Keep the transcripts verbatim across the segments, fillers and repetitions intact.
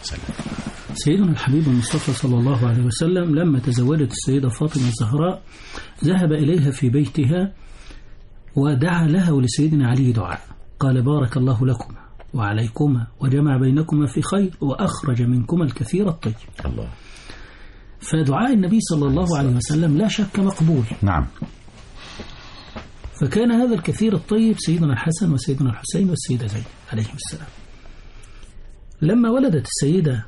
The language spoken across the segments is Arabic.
وسلم. سيدنا الحبيب المصطفى صلى الله عليه وسلم لما تزوجت السيدة فاطمة الزهراء ذهب إليها في بيتها ودعا لها ولسيدنا علي دعاء، قال بارك الله لكما وعليكما وجمع بينكما في خير وأخرج منكما الكثير الطيب. الله. فدعاء النبي صلى الله عليه وسلم لا شك مقبول. نعم. فكان هذا الكثير الطيب سيدنا الحسن وسيدنا الحسين والسيدة زينب عليهم السلام. لما ولدت السيدة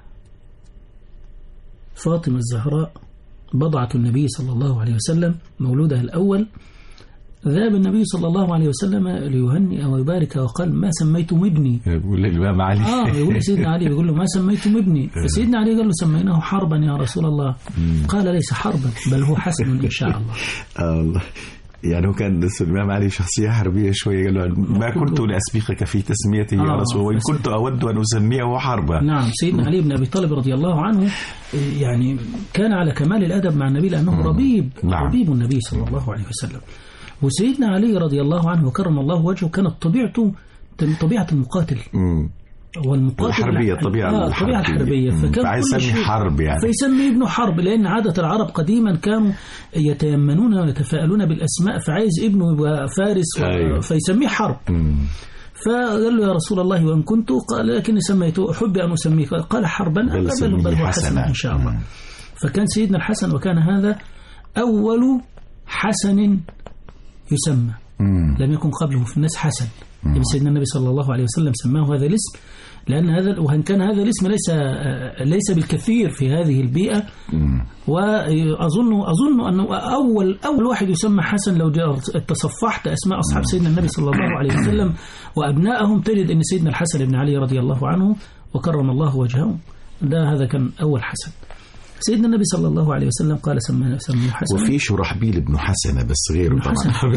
فاطمة الزهراء بضعة النبي صلى الله عليه وسلم مولودها الأول، ذهب النبي صلى الله عليه وسلم ليهنئ ويبارك وقال ما سميتم ابني. يقول الإمام علي آه يقول سيدنا علي يقول له ما سميتم ابني، فسيدنا علي قال له سميناه حربا يا رسول الله. قال ليس حربا بل هو حسن إن شاء الله. الله. يعني هو كان الإمام علي شخصية حربية شوية، قال له ما كنت لأسبقك في تسميته يا آه رسول الله وإن كنت أود أن أسميه حربا. نعم. سيدنا علي بن أبي طالب رضي الله عنه يعني كان على كمال الأدب مع النبي لأنه ربيب نعم. ربيب النبي صلى الله عليه وسلم. وسيدنا علي رضي الله عنه وكرم الله وجهه كانت طبيعته طبيعة المقاتل مم. والمقاتل الحربية الطبيعة آه الحربية الحربية فكان فيسمي حرب يعني فيسمي ابنه حرب، لأن عادة العرب قديما كانوا يتيمنون ويتفاءلون بالأسماء، فعايز ابنه يبقى فارس أيوه. فيسميه حرب. مم. فقال له يا رسول الله وإن كنت قال لكني سميته أحب أن أسميه، قال حربا بل بل هو حسن إن شاء الله. مم. فكان سيدنا الحسن وكان هذا أول حسن يسمى. مم. لم يكن قبله في الناس حسن. يعني سيدنا النبي صلى الله عليه وسلم سماه هذا الاسم، لأن هذا وإن كان هذا الاسم ليس ليس بالكثير في هذه البيئة. مم. وأظن أظن أنه أول أول واحد يسمى حسن لو تصفحت أسماء أصحاب سيدنا النبي صلى الله عليه وسلم وأبنائهم تجد أن سيدنا الحسن بن علي رضي الله عنه وكرم الله وجهه ده هذا كان أول حسن. سيدنا النبي صلى الله عليه وسلم قال سماه سماه حسن. وفي شرحبيل بن حسنة بس غيره طبعا.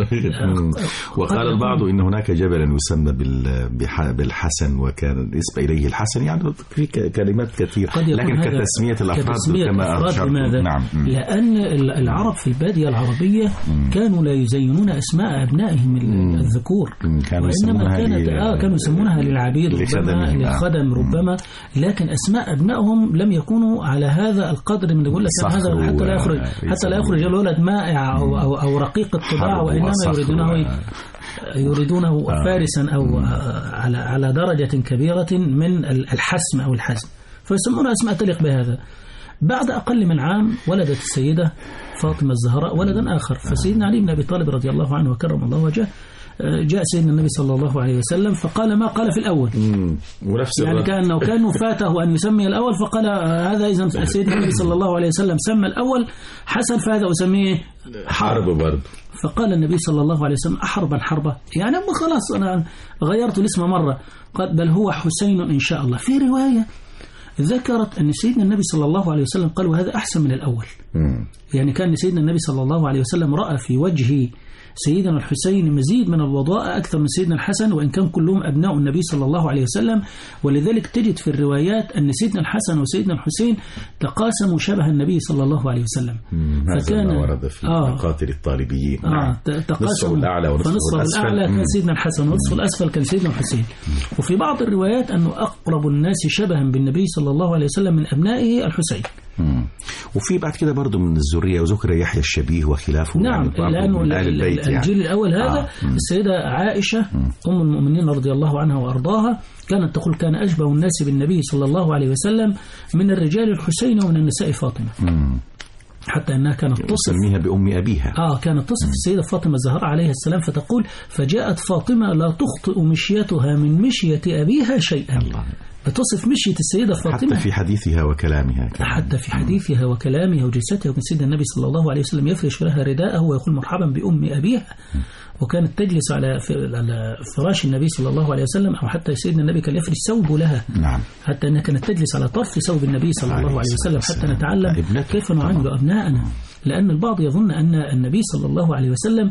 وقال البعض إن هناك جبلا يسمى بالحسن وكان نسبة إليه الحسن، يعني في كلمات كثيرة لكن كتسمية الأفراد كما أشرت. نعم. لأن العرب في البادية العربية كانوا لا يزينون أسماء أبنائهم الذكور، وإنما كانت آه كانوا يسمونها للعبيد ربما للخدم ربما، لكن أسماء أبنائهم لم يكونوا على هذا القدر من يقول لك هذا حتى لا يخرج حتى لا يخرج الولد مائع أو, أو, أو رقيق الطباع، وإنما يريدونه يريدونه فارسا أو على على درجة كبيرة من الحسم أو الحزم، فيسمون أسماء تليق بهذا. بعد أقل من عام ولدت السيدة فاطمة الزهراء ولدا آخر، فسيدنا علي بن أبي طالب رضي الله عنه وكرم الله وجهه جاء سيدنا النبي صلى الله عليه وسلم فقال ما قال في الأول. يعني كأنه كان فاته أن يسمي الأول فقال هذا إذا سيدنا النبي صلى الله عليه وسلم سمى الأول حسن فهذا أسميه حرب برضه. فقال النبي صلى الله عليه وسلم أحربا حربا، يعني خلاص أنا غيرت الاسم مرة، قال بل هو حسين إن شاء الله. في رواية ذكرت أن سيدنا النبي صلى الله عليه وسلم قال وهذا أحسن من الأول. مم. يعني كان سيدنا النبي صلى الله عليه وسلم رأى في وجه سيدنا الحسين مزيد من الوضاء أكثر من سيدنا الحسن، وإن كان كلهم أبناء النبي صلى الله عليه وسلم، ولذلك تجد في الروايات أن سيدنا الحسن وسيدنا الحسين تقاسموا شبه النبي صلى الله عليه وسلم. فكان ورد في آه مقاتل الطالبيين. آه تقاسموا الأعلى ونصف الأعلى كان سيدنا الحسن ونصف الأسفل كان سيدنا الحسين. وفي بعض الروايات أنه أقرب الناس شبها بالنبي صلى الله عليه وسلم من أبنائه الحسين. مم. وفي بعد كده برضه من الذرية وذكر يحيى الشبيه وخلافه. نعم يعني لأنه البيت يعني. الجيل الأول هذا آه. السيدة عائشة مم. أم المؤمنين رضي الله عنها وأرضاها كانت تقول كان أشبه الناس بالنبي صلى الله عليه وسلم من الرجال الحسين ومن النساء فاطمة. مم. حتى أنها كانت تصف تسميها بأم أبيها. آه كانت تصف السيدة فاطمة الزهراء عليها السلام فتقول فجاءت فاطمة لا تخطئ مشيتها من مشية أبيها شيئا. الله. بتصف مشية السيدة فاطمة حتى في حديثها وكلامها كمان. حتى في حديثها وكلامها وجلستها، وكان سيدنا النبي صلى الله عليه وسلم يفرش لها رداءه ويقول مرحبا بأم أبيها، وكانت تجلس على على فراش النبي صلى الله عليه وسلم، أو حتى سيدنا النبي كان يفرش ثوبه لها. نعم. حتى أنها كانت تجلس على طرف ثوب النبي صلى الله عليه وسلم حتى نتعلم كيف نعامل أبناءنا، لأن البعض يظن أن النبي صلى الله عليه وسلم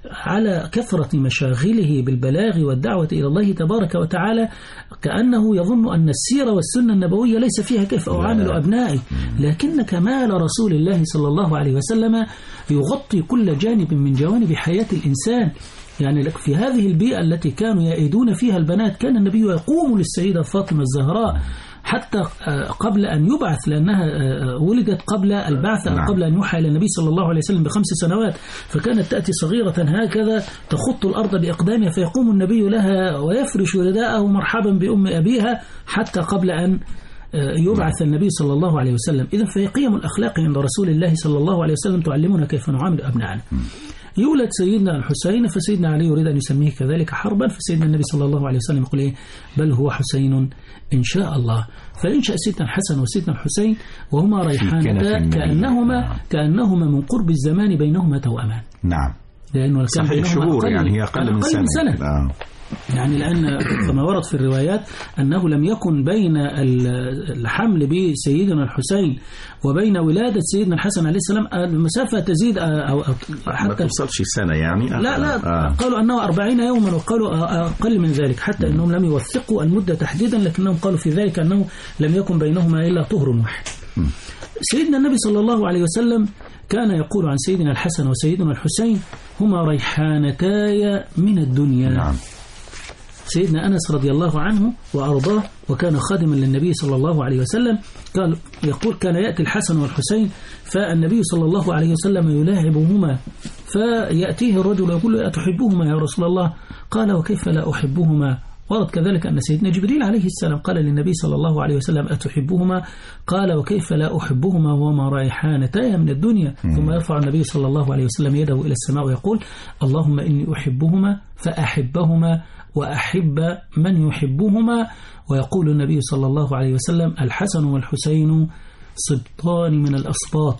على كثرة مشاغله بالبلاغ والدعوة إلى الله تبارك وتعالى كأنه يظن أن السيرة والسنة النبوية ليس فيها كيف أعامل أبنائي، لكن كمال رسول الله صلى الله عليه وسلم يغطي كل جانب من جوانب حياة الإنسان. يعني في هذه البيئة التي كانوا يأيدون فيها البنات كان النبي يقوم للسيدة فاطمة الزهراء حتى قبل أن يبعث، لأنها ولدت قبل البعث أو قبل أن يوحى إلى النبي صلى الله عليه وسلم بخمس سنوات، فكانت تأتي صغيرة هكذا تخط الأرض بإقدامها، فيقوم النبي لها ويفرش رداءه مرحبا بأم أبيها حتى قبل أن يبعث النبي صلى الله عليه وسلم. إذن فهي قيم الأخلاق عند رسول الله صلى الله عليه وسلم تعلمنا كيف نعامل أبنائنا. يولد سيدنا الحسين، فسيدنا علي يريد أن يسميه كذلك حربا، فسيدنا النبي صلى الله عليه وسلم يقول إيه؟ بل هو حسين إن شاء الله. فإنشأ سيدنا الحسن وسيدنا الحسين وهما ريحانتا كأنهما كأنهما من قرب الزمان بينهما توأمان. نعم. لأنه صحيح الشهور يعني هي أقل من سنة, من سنة. آه. يعني لأن كما ورد في الروايات أنه لم يكن بين الحمل بسيدنا الحسين وبين ولادة سيدنا الحسن عليه السلام المسافة تزيد أو حتى ما توصلش سنة يعني. لا لا آه. قالوا أنه أربعين يوما وقالوا أقل من ذلك، حتى أنهم لم يوثقوا المدة تحديدا، لكنهم قالوا في ذلك أنه لم يكن بينهما إلا طهر واحد. م. سيدنا النبي صلى الله عليه وسلم كان يقول عن سيدنا الحسن وسيدنا الحسين هما ريحانتاي من الدنيا. نعم. سيدنا أنس رضي الله عنه وأرضاه وكان خادما للنبي صلى الله عليه وسلم قال يقول كان يأتي الحسن والحسين فالنبي صلى الله عليه وسلم يلاعبهما، فيأتيه الرجل ويقول له أتحبهما يا رسول الله؟ قال وكيف لا أحبهما؟ ورد كذلك أن سيدنا جبريل عليه السلام قال للنبي صلى الله عليه وسلم أتحبهما؟ قال وكيف لا أحبهما وما ريحانتاي من الدنيا. م. ثم يرفع النبي صلى الله عليه وسلم يده إلى السماء ويقول اللهم إني أحبهما فأحبهما وأحب من يحبهما. ويقول النبي صلى الله عليه وسلم الحسن والحسين سبطان من الأسباط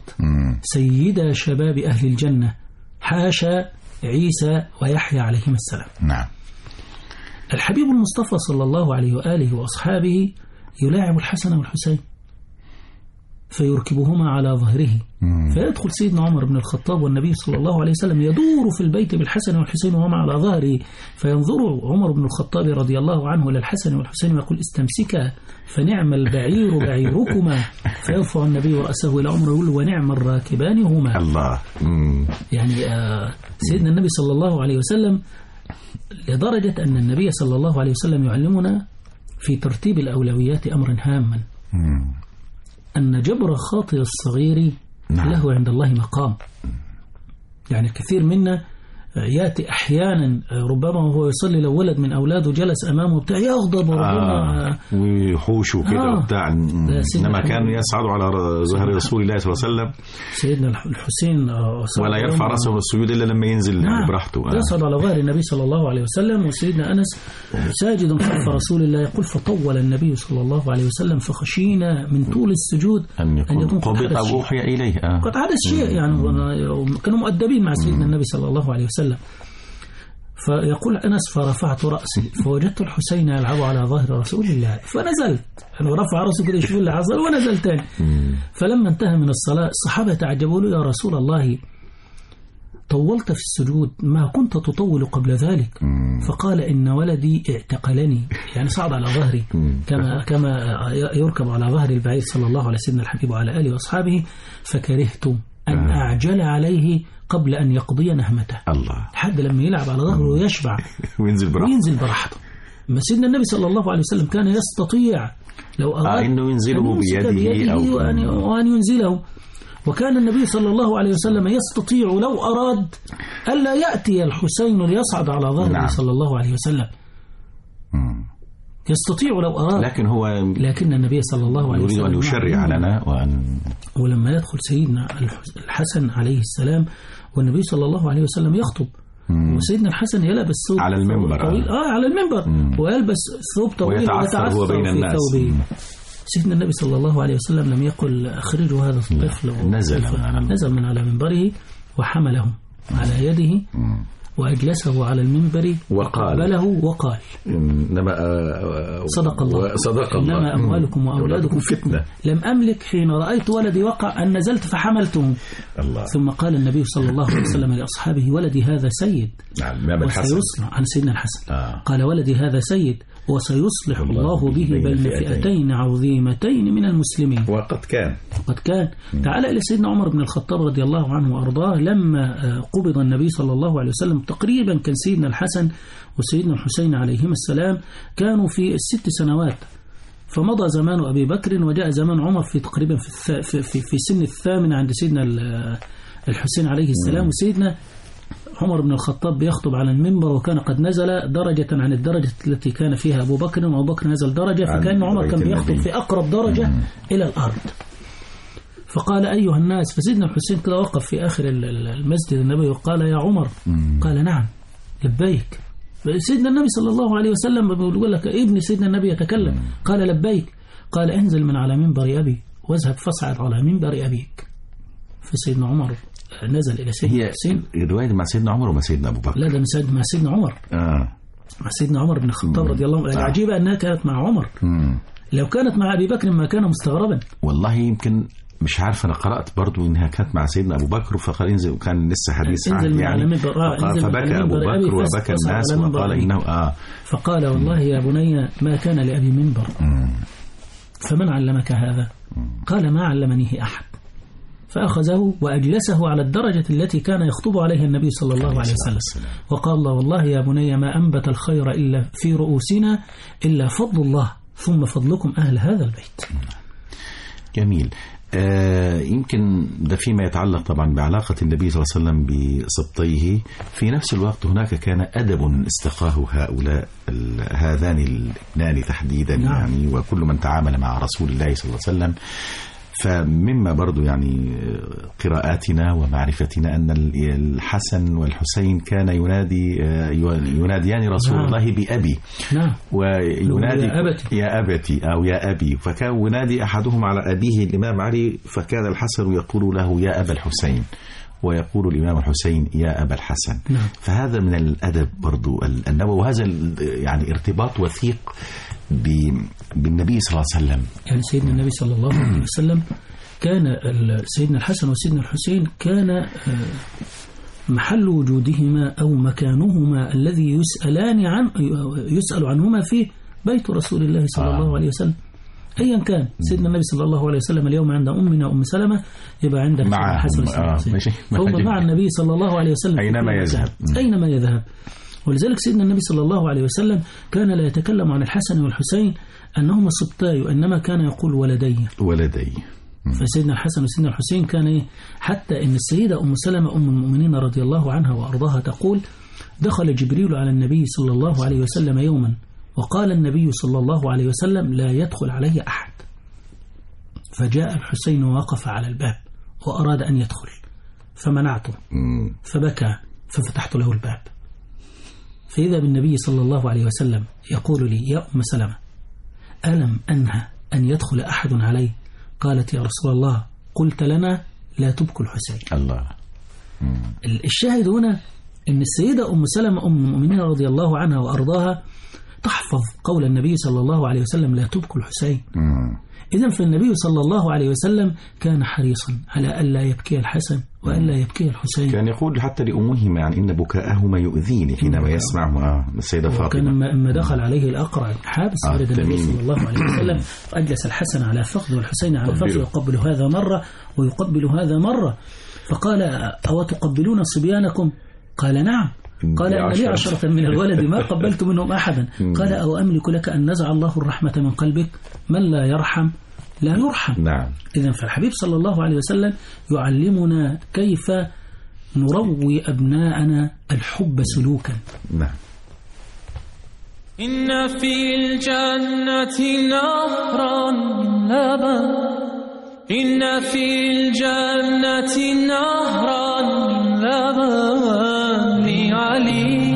سيدا شباب أهل الجنة حاشا عيسى ويحيى عليهما السلام. نعم. الحبيب المصطفى صلى الله عليه وآله وأصحابه يلاعب الحسن والحسين فيركبهما على ظهره، فيدخل سيدنا عمر بن الخطاب والنبي صلى الله عليه وسلم يدور في البيت بالحسن والحسين وهما على ظهره، فينظر عمر بن الخطاب رضي الله عنه إلى الحسن والحسين ويقول استمسكا فنعم البعير بعيركما، فيرفع النبي رأسه إلى عمر ويقول ونعم الراكبان هما. الله. يعني آه سيدنا النبي صلى الله عليه وسلم لدرجة أن النبي صلى الله عليه وسلم يعلمنا في ترتيب الأولويات أمرا هاما، أن جبر خاطر الصغير نعم. له عند الله مقام. يعني كثير منا يأتي أحيانا ربما وهو يصلي لو ولد من أولاده جلس أمامه بتاع يغضب وربما آه ويحوش وكده آه بتاع إنما كان يصعد على ظهر رسول الله صلى الله عليه وسلم سيدنا الحسين ولا يرفع رأسه من السجود إلا لما ينزل نعم براحته آه يصعد على ظهر النبي صلى الله عليه وسلم، وسيدنا أنس ساجد خلف رسول الله يقول فطول النبي صلى الله عليه وسلم فخشينا من طول السجود أن يكون, يكون قد أوحي إليه آه قد حدث شيء يعني كانوا مؤدبين مع سيدنا النبي صلى الله عليه وسلم. فيقول أنس فرفعت رأسي فوجدت الحسين يلعب على ظهر رسول الله فنزلت، يعني رفع رأسه كده يشوف اللي حصل ونزل تاني. فلما انتهى من الصلاة الصحابة تعجبوا له يا رسول الله طولت في السجود ما كنت تطول قبل ذلك. فقال إن ولدي اعتقلني، يعني صعد على ظهري كما كما يركب على ظهر البعير صلى الله عليه سيدنا الحبيب وعلى آله وأصحابه، فكرهت أن أعجل عليه قبل أن يقضي نهمته. الله. لحد لما يلعب على ظهره ويشبع وينزل براحته وينزل براحته. ما سيدنا النبي صلى الله عليه وسلم كان يستطيع لو أراد آه إنه ينزله بيده, بيده أو وأن, وأن ينزله، وكان النبي صلى الله عليه وسلم يستطيع لو أراد ألا يأتي الحسين ليصعد على ظهره نعم. صلى الله عليه وسلم مم. يستطيع لو أراد، لكن هو لكن النبي صلى الله عليه وسلم يريد أن يشرع لنا وأن ولما يدخل سيدنا الحسن عليه السلام والنبي صلى الله عليه وسلم يخطب مم. وسيدنا الحسن يلبس ثوب على المنبر طويل آه على المنبر مم. ويلبس ثوب طويل ويتعثر هو بين الناس. سيدنا النبي صلى الله عليه وسلم لم يقل أخرجوا هذا الطفل، نزل نزل من على منبره وحمله على يده مم. وأجلسه على المنبر وقابله وقال إنما صدق الله صدق الله إنما أموالكم وأولادكم فتنة لم أملك حين رأيت ولدي وقع أن نزلت فحملته. الله. ثم قال النبي صلى الله عليه وسلم لأصحابه ولدي هذا سيد نعم وسيصلح عن سيدنا الحسن آه. قال ولدي هذا سيد وسيصلح الله, الله به بين فئتين عظيمتين من المسلمين. وقد كان قد كان تعال إلى سيدنا عمر بن الخطاب رضي الله عنه وأرضاه لما قبض النبي صلى الله عليه وسلم تقريبا كان سيدنا الحسن وسيدنا الحسين عليهما السلام كانوا في الست سنوات، فمضى زمان أبي بكر وجاء زمان عمر في تقريبا في في في, في سن الثامن عند سيدنا الحسين عليه السلام. وسيدنا عمر بن الخطاب بيخطب على المنبر وكان قد نزل درجة عن الدرجة التي كان فيها أبو بكر، وأبو بكر نزل درجة، فكان عمر كان بيخطب في أقرب درجة إلى الأرض. فقال أيها الناس، فسيدنا الحسين كده وقف في آخر المسجد النبوي وقال يا عمر، قال نعم لبيك. سيدنا النبي صلى الله عليه وسلم بيقول لك ابن سيدنا النبي يتكلم، قال لبيك. قال انزل من على منبر أبي واذهب فاصعد على منبر أبيك. فسيدنا عمر نزل إلى سيدنا الحسين. هي الرواية مع سيدنا عمر ومع سيدنا أبو بكر؟ لا، ده مع سيدنا عمر. آه. مع سيدنا عمر بن الخطاب رضي الله عنه. العجيبة أنها كانت مع عمر. مم. لو كانت مع أبي بكر ما كان مستغربا. والله يمكن مش عارف، أنا قرأت برضو إنها كانت مع سيدنا أبو بكر، فقال انزل، وكان لسه حديث عن يعني فقال فبكى أبو بكر وبكى الناس وقال إنه آه فقال والله يا بني ما كان لأبي منبر. مم. فمن علمك هذا؟ مم. قال ما علمنيه أحد. فأخذه وأجلسه على الدرجة التي كان يخطب عليها النبي صلى الله عليه وسلم، وقال الله والله يا بني ما أنبت الخير إلا في رؤوسنا إلا فضل الله ثم فضلكم أهل هذا البيت. جميل. آه يمكن ده فيما يتعلق طبعا بعلاقة النبي صلى الله عليه وسلم بسبطيه. في نفس الوقت هناك كان أدب استقاه هؤلاء هذان الاثنان تحديدا. نعم. يعني وكل من تعامل مع رسول الله صلى الله عليه وسلم. فمما برضو يعني قراءاتنا ومعرفتنا أن الحسن والحسين كان ينادي يناديان رسول نعم. الله بأبي. نعم. وينادي يا أبتي. يا أبتي أو يا أبي، فكان ينادي أحدهم على أبيه الإمام علي، فكان الحسن يقول له يا أبا الحسين، ويقول الإمام الحسين يا أبا الحسن. نعم. فهذا من الأدب برضو النبوي، وهذا يعني ارتباط وثيق بالنبي صلى الله عليه وسلم. يعني سيدنا النبي صلى الله عليه وسلم كان سيدنا الحسن وسيدنا الحسين كان محل وجودهما أو مكانهما الذي يسألان عن يسأل عنهما فيه بيت رسول الله صلى آه. الله عليه وسلم أيا كان. سيدنا النبي صلى الله عليه وسلم اليوم عند أمنا أم سلمة، يبقى عند الحسن والحسين هو مع النبي صلى الله عليه وسلم أينما يذهب أينما يذهب. ولذلك سيدنا النبي صلى الله عليه وسلم كان لا يتكلم عن الحسن والحسين أنهما سبطاي، وإنما كان يقول ولدي ولدي. فسيدنا الحسن وسيدنا الحسين كان إيه؟ حتى إن السيدة أم سلمة أم المؤمنين رضي الله عنها وأرضاها تقول دخل جبريل على النبي صلى الله عليه وسلم يوما وقال النبي صلى الله عليه وسلم لا يدخل علي أحد، فجاء الحسين ووقف على الباب وأراد أن يدخل فمنعته فبكى ففتحت له الباب، فإذا بالنبي صلى الله عليه وسلم يقول لي يا أم سلمة ألم أنهى أن يدخل أحد علي؟ قالت يا رسول الله قلت لنا لا تبكوا الحسين. الله. مم. الشاهد هنا أن السيدة أم سلمة أم المؤمنين رضي الله عنها وأرضاها تحفظ قول النبي صلى الله عليه وسلم لا تبكوا الحسين. إذن فالنبي صلى الله عليه وسلم كان حريصا على ألا يبكي الحسن وألا يبكي الحسين. كان يقول حتى لأمهما يعني إن بكاءهما يؤذيني حينما يسمعهما السيدة فاطمة. وكان لما دخل عليه الأقرع بن حابس ولد آه النبي صلى الله عليه وسلم فأجلس الحسن على فخذ والحسين على فخذ يقبل هذا مرة ويقبل هذا مرة، فقال أو تقبلون صبيانكم؟ قال نعم. قال أن لي عشرة من الولد ما قبلت منهم أحدا. قال أو أملك لك أن نزع الله الرحمة من قلبك؟ من لا يرحم لا يرحم. نعم. إذن فالحبيب صلى الله عليه وسلم يعلمنا كيف نروي أبناءنا الحب سلوكا. نعم. إن في الجنة نهرا من لبن، إن في الجنة نهرا من لبن لعلي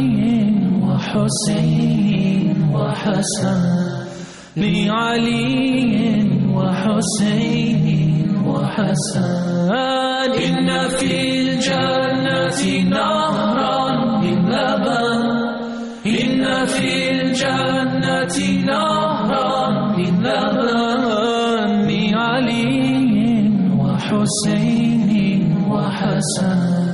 وحسين وحسن، لعلي وحسين وحسن. إن في الجنة نهرا من لبن، إن في الجنة نهرا من لبن لعلي وحسين وحسن،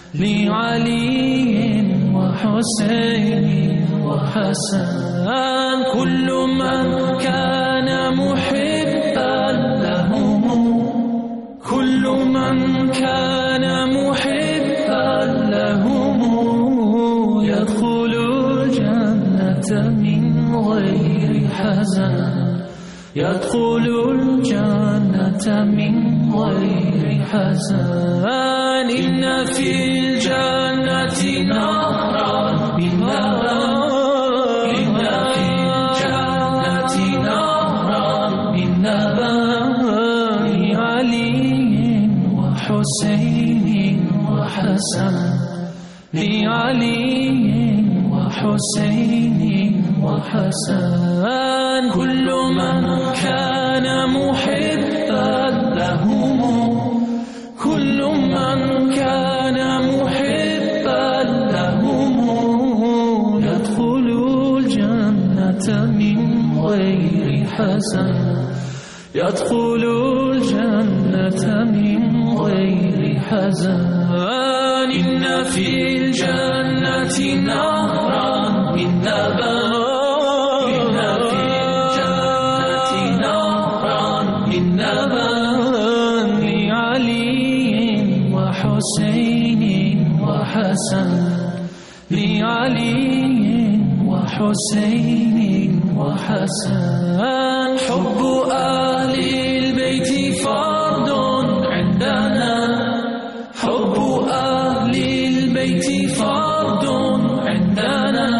لعلي وحسين وحسن. كل من كان محبا لهم، كل من كان محبا لهم يدخل الجنة من غير حزن، يدخل الجنة من غير حزن إن في الجنة نهرا من لبن إن في الجنة نهرا من لبن علي وحسين وحسن لعلي وحسين وحسن كل من كان محبا لهم كل من كان محبا لهم يدخل الجنة من غير حزن يدخل الجنة من غير حزن إن في الجنة نهرا من لبن إن في الجنة نهرا من لبن لعلي وحسين وحسن لعلي وحسين وحسن حب أهل البيت فرض عندنا حب أهل البيت فرض عندنا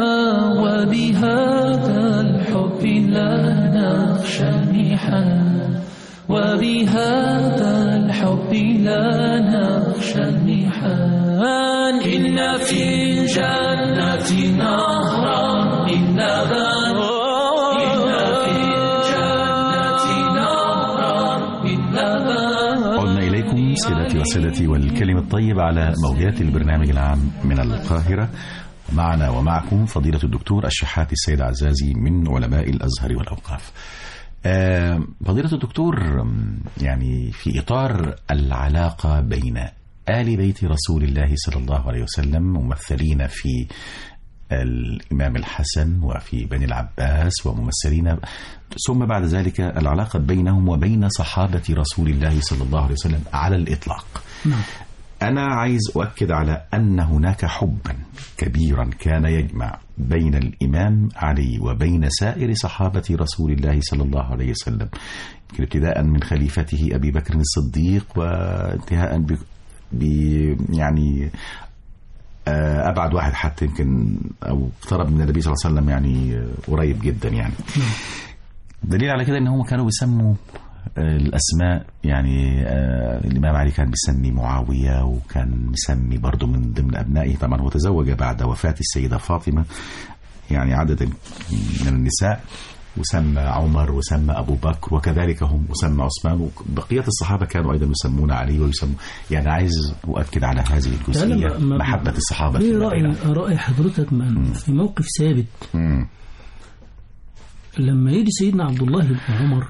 وبهذا الحب لا نخشى المحن وبهذا الحب لا نخشى المحن إن في الجنة نهرا من لبن إن في الجنة نهرا من لبن. عدنا إليكم سيداتي وسادتي والكلم الطيب على موجات البرنامج العام من القاهرة. معنا ومعكم فضيلة الدكتور الشحات السيد عزازي من علماء الأزهر والأوقاف. فضيلة الدكتور، يعني في إطار العلاقة بين آل بيت رسول الله صلى الله عليه وسلم ممثلين في الإمام الحسن وفي بني العباس وممثلين، ثم بعد ذلك العلاقة بينهم وبين صحابة رسول الله صلى الله عليه وسلم على الإطلاق. نعم. أنا عايز أؤكد على أن هناك حبا كبيرا كان يجمع بين الإمام علي وبين سائر صحابة رسول الله صلى الله عليه وسلم، ابتداء من خليفته أبي بكر الصديق وانتهاء ب... ب... يعني أبعد واحد حتى يمكن أو اقترب من النبي صلى الله عليه وسلم، يعني قريب جدا يعني. دليل على كده أنهم كانوا بيسموا الأسماء، يعني الإمام علي كان بيسمي معاوية وكان بيسمي برضو من ضمن أبنائه، طبعا هو تزوج بعد وفاة السيدة فاطمة يعني عدد من النساء، وسمى عمر وسمى أبو بكر وكذلك هم وسمى عثمان، وبقية الصحابة كانوا أيضا يسمون علي ويسموا، يعني عايز أؤكد على هذه الجزئية محبة الصحابة. في رأي, رأي حضرتك في موقف ثابت م. لما يجي سيدنا عبد الله بن عمر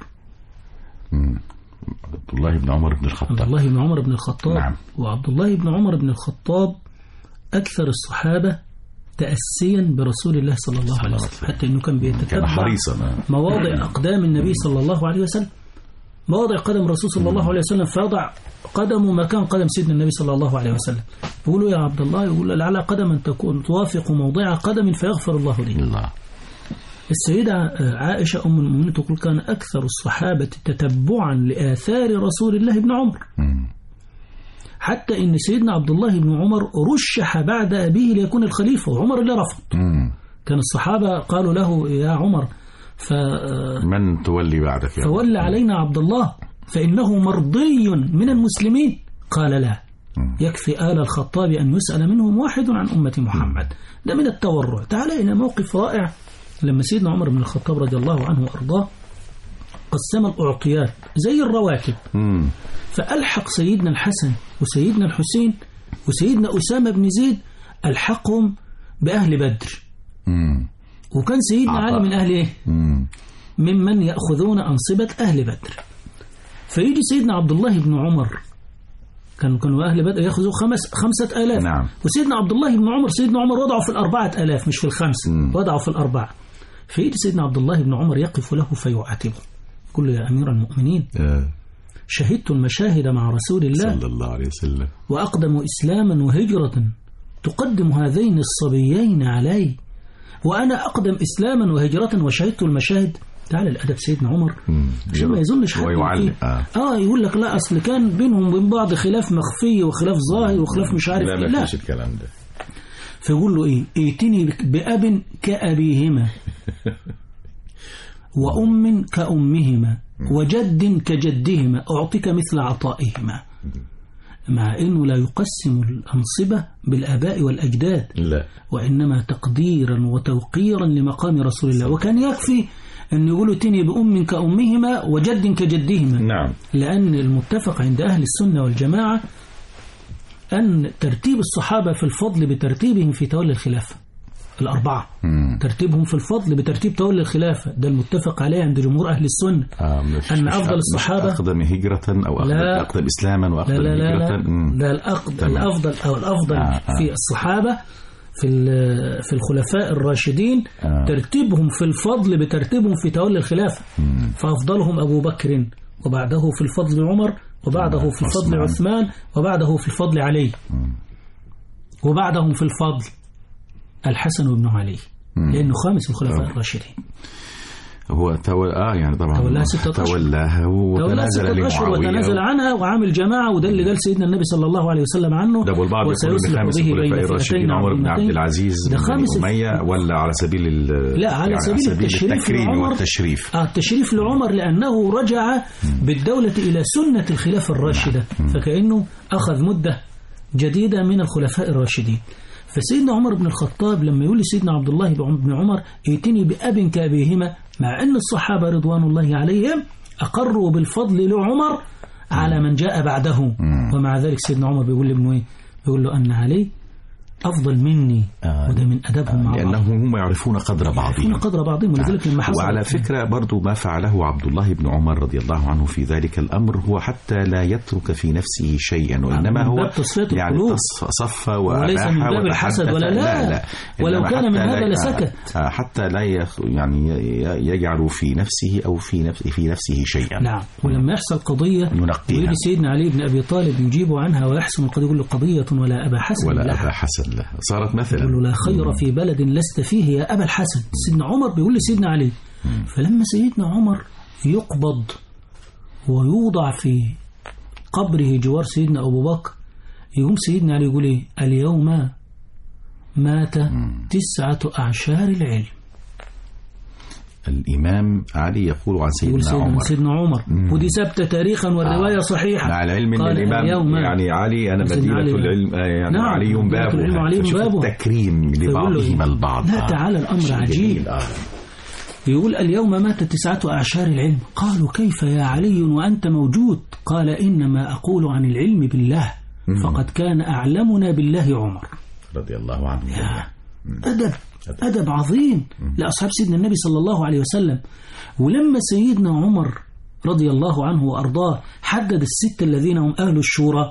عبد الله بن عمر بن الخطاب عبد الله بن عمر بن الخطاب نعم. وعبد الله بن عمر بن الخطاب أكثر الصحابة تأسيا برسول الله صلى الله عليه وسلم، حتى أنه كان بيتتبع مواضع أقدام النبي صلى الله عليه وسلم، مواضع قدم الرسول صلى الله عليه وسلم، فيضع قدمه مكان قدم سيدنا النبي صلى الله عليه وسلم. يقولوا يا عبد الله، يقول لعل قدما تكون توافق موضع قدم فيغفر الله لي. الله. السيدة عائشة أم المؤمنين تقول كان أكثر الصحابة تتبعا لآثار رسول الله بن عمر، حتى إن سيدنا عبد الله بن عمر رشح بعد أبيه ليكون الخليفة وعمر اللي رفض. كان الصحابة قالوا له يا عمر ف من تولي بعدك؟ فولى علينا عبد الله فإنه مرضي من المسلمين. قال لا، يكفي آل الخطاب أن يسأل منهم واحد عن أمة محمد. ده من التورع. تعال إلى موقف رائع لما سيدنا عمر بن الخطاب رضي الله عنه وأرضاه قسم الأعطيات زي الرواتب، فألحق سيدنا الحسن وسيدنا الحسين وسيدنا أسامة بن زيد ألحقهم بأهل بدر. وكان سيدنا علي من أهل إيه؟ ممن يأخذون أنصبة أهل بدر. فيجي سيدنا عبد الله بن عمر، كانوا كانوا أهل بدر يأخذوا خمس خمسة آلاف، نعم. وسيدنا عبد الله بن عمر سيدنا عمر وضعوا في الأربعة آلاف مش في الخمسة، وضعوا في الأربعة. فيجي سيدنا عبد الله بن عمر يقف له فيعاتبه، يقول له يا أمير المؤمنين آه. شهدت المشاهد مع رسول الله صلى الله عليه وسلم وأقدم إسلاما وهجرة تقدم هذين الصبيين علي، وأنا أقدم إسلاما وهجرة وشهدت المشاهد، تعالى الأدب سيدنا عمر عشان ما يظنش حد آه. اه يقول لك لا أصل كان بينهم وبين بعض خلاف مخفي وخلاف ظاهر وخلاف مش عارف لا إيه. لا مفيش الكلام ده. فيقول له إيه ائتني بأب كأبيهما وأم كأمهما وجد كجدهما أعطيك مثل عطائهما، مع أنه لا يقسم الأنصبة بالآباء والأجداد لا. وإنما تقديرا وتوقيرا لمقام رسول الله. وكان يكفي أن يقولوا ائتني بأم كأمهما وجد كجدهما. نعم. لأن المتفق عند أهل السنة والجماعة أن ترتيب الصحابة في الفضل بترتيبهم في تولي الخلافة الأربعة. مم. ترتيبهم في الفضل بترتيب تولي الخلافة ده المتفق عليه عند جمهور أهل السنة. آه مش أن مش أفضل مش الصحابة أقدم هجرة أو أقدم, أقدم إسلاما وأقدم لا لا هجرة. لا لا الأقدم الأفضل أو الأفضل آه آه. في الصحابة في في الخلفاء الراشدين آه. ترتيبهم في الفضل بترتيبهم في تولي الخلافة. مم. فأفضلهم أبو بكر وبعده في الفضل عمر وبعده في الفضل عثمان وبعده في الفضل علي. مم. وبعدهم في الفضل الحسن بن علي. مم. لأنه خامس الخلفاء أوه. الراشدين. هو تول... آه يعني طبعا تولاها ستة أشهر تولاها وتنازل لمعاوية وتنازل عنها وعامل جماعة، وده اللي قال سيدنا النبي صلى الله عليه وسلم عنه. ده والبعض يقول بخامس الخلفاء الراشدين عمر بن عبد العزيز بن أمية، ولا على سبيل ال... لا على يعني سبيل, سبيل التشريف لعمر والتشريف. آه التشريف لعمر لأنه رجع بالدولة إلى سنة الخلافة الراشدة. مم. فكأنه أخذ مدة جديدة من الخلفاء الراشدين. فسيدنا عمر بن الخطاب لما يقول لسيدنا عبد الله بن عمر ائتني بأب كأبيهما، مع أن الصحابة رضوان الله عليهم أقروا بالفضل لعمر على من جاء بعده. مم. ومع ذلك سيدنا عمر بيقول لابنه ايه؟ بيقول له أن علي أفضل مني. آه وده من أدبهم مع بعض، لأنهم هم يعرفون قدر بعضهم قدر بعضهم ولذلك لما حصل. وعلى فكرة برضو ما فعله عبد الله بن عمر رضي الله عنه في ذلك الأمر هو حتى لا يترك في نفسه شيئا، وإنما هو يعني صف وليس من باب الحسد ولا لا, لا, لا ولو كان من هذا لسكت، حتى لا يعني يجعل في نفسه أو في نفسه في نفسه شيئا. نعم. ولما يحصل قضية ويجي سيدنا علي بن أبي طالب يجيب عنها ويحسن القضية يقول له قضية ولا أبا حسن ولا أبا حسن له. صارت مثلا يقول له لا خير في بلد لست فيه يا أبا الحسن. سيدنا عمر بيقول لسيدنا علي. مم. فلما سيدنا عمر يقبض ويوضع في قبره جوار سيدنا أبو بكر، يقوم سيدنا علي يقول ايه؟ اليوم مات مم. تسعة أعشار العلم. الإمام علي يقول عن سيدنا, سيدنا عمر سيدنا عمر مم. ودي ثابتة تاريخا والرواية آه. صحيحة. مع العلم ان الإمام يعني علي أنا مدينة علي العلم يعني نعم. علي بابه التكريم لبعضهم البعض. لا تعالى الأمر عجيب. آه. يقول اليوم مات تسعة أعشار العلم. قالوا كيف يا علي وأنت موجود؟ قال إنما أقول عن العلم بالله مم. فقد كان أعلمنا بالله عمر رضي الله عنه. أدب أدب عظيم لأصحاب سيدنا النبي صلى الله عليه وسلم. ولما سيدنا عمر رضي الله عنه وأرضاه حدد الستة الذين هم أهل الشورى،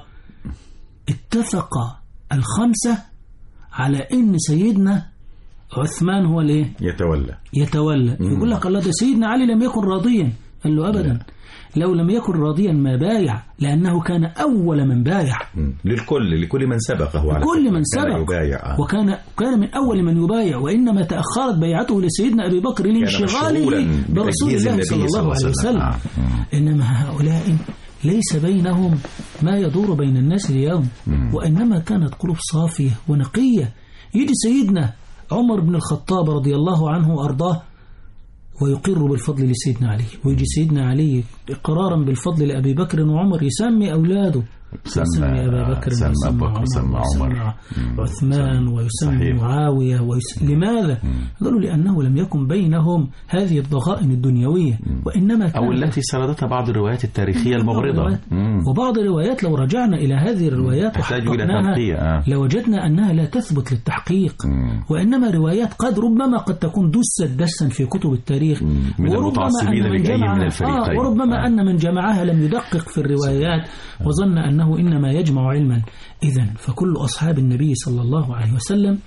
اتفق الخمسة على أن سيدنا عثمان هو ليه يتولى يتولى مم. يقول لك الله ده سيدنا علي لم يكن راضيا. قال له أبدا لا. لو لم يكن راضيا ما بايع، لأنه كان أول من بايع للكل لكل من سبقه على كل من سبق يبايع. وكان كان من أول من يبايع، وإنما تأخرت بيعته لسيدنا أبي بكر لانشغاله برسول الله صلى الله عليه وسلم. آه. إنما هؤلاء ليس بينهم ما يدور بين الناس اليوم، مم. وإنما كانت قلوب صافية ونقية. يجي سيدنا عمر بن الخطاب رضي الله عنه وأرضاه ويقر بالفضل لسيدنا علي، ويجي سيدنا علي إقرارا بالفضل لأبي بكر وعمر يسمي أولاده، يسمي أبا بكر ويسمي عمر ويسمي عثمان ويسمي معاوية ويسمي. لماذا؟ قالوا لأنه لم يكن بينهم هذه الضغائن الدنيوية، وإنما أو التي سردتها بعض الروايات التاريخية المغرضة. وبعض الروايات لو رجعنا إلى هذه الروايات وحققناها لوجدنا أنها لا تثبت للتحقيق، وإنما روايات قد ربما قد تكون دست دسا في كتب التاريخ من المتعصبين لأي من الفريقين، آه وربما آه. أن من جمعها لم يدقق في الروايات وظن أنه إنما يجمع علما. إذن فكل أصحاب النبي صلى الله عليه وسلم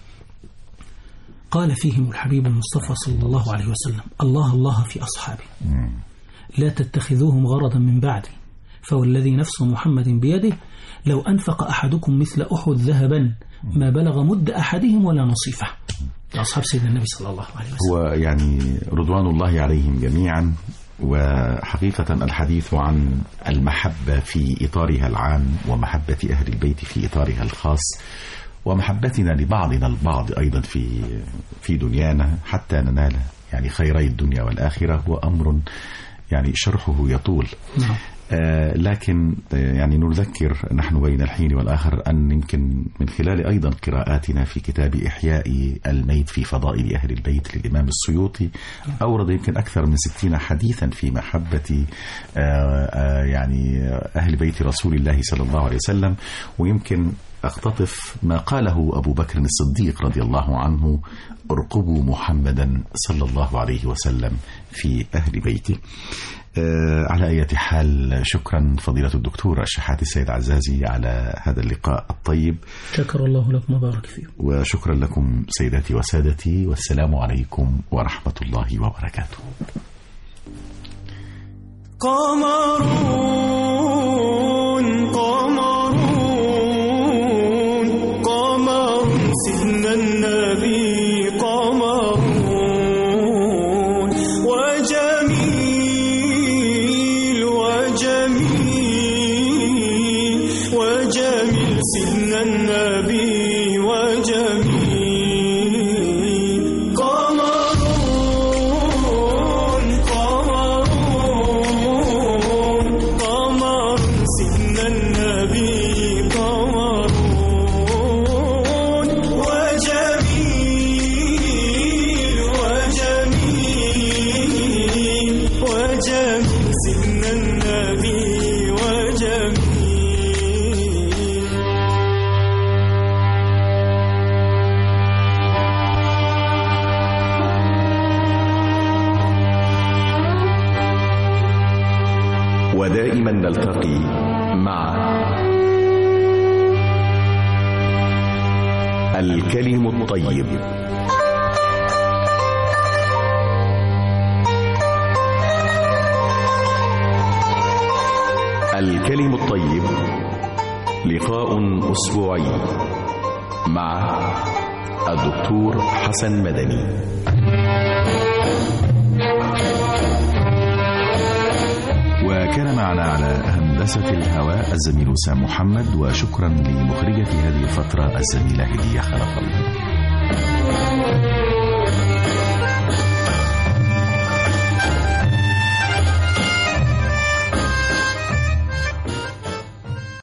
قال فيهم الحبيب المصطفى صلى الله عليه وسلم الله الله في أصحابي لا تتخذوهم غرضا من بعدي، فوالذي نفس محمد بيده لو أنفق أحدكم مثل أحد ذهبا ما بلغ مد أحدهم ولا نصيفه. أصحاب سيدنا النبي صلى الله عليه وسلم. هو يعني رضوان الله عليهم جميعا. وحقيقة الحديث عن المحبة في إطارها العام ومحبة أهل البيت في إطارها الخاص ومحبتنا لبعضنا البعض أيضا في في دنيانا حتى ننال يعني خيري الدنيا والآخرة هو أمر يعني شرحه يطول. نعم. آه لكن يعني نذكر نحن بين الحين والآخر أن يمكن من خلال أيضا قراءاتنا في كتاب إحياء الميت في فضائل أهل البيت للإمام السيوطي أورد يمكن أكثر من ستين حديثا في محبة آه آه يعني أهل بيت رسول الله صلى الله عليه وسلم. ويمكن أقتطف ما قاله أبو بكر الصديق رضي الله عنه: ارقبوا محمدا صلى الله عليه وسلم في أهل بيته. آه على أي حال شكرا فضيلة الدكتور الشحات السيد عزازي على هذا اللقاء الطيب. شكر الله لكم وبارك فيكم. وشكرا لكم سيداتي وسادتي، والسلام عليكم ورحمة الله وبركاته. قمرون قمرون قمر سيدنا النبي قمرون وجميل وجميل وجميل سيدنا النبي وجميل قمرون قمرون قمر سيدنا النبي قمرون وجميل وجميل وجميل سيدنا النبي وجميل. ودائما نلتقي مع الكلم الطيب. الكلم الطيب لقاء أسبوعي مع الدكتور حسن مدني. وكان معنا على هندسة الهواء الزميل سام محمد، وشكرا لمخرجة هذه الفترة الزميلة هدية خلف الله.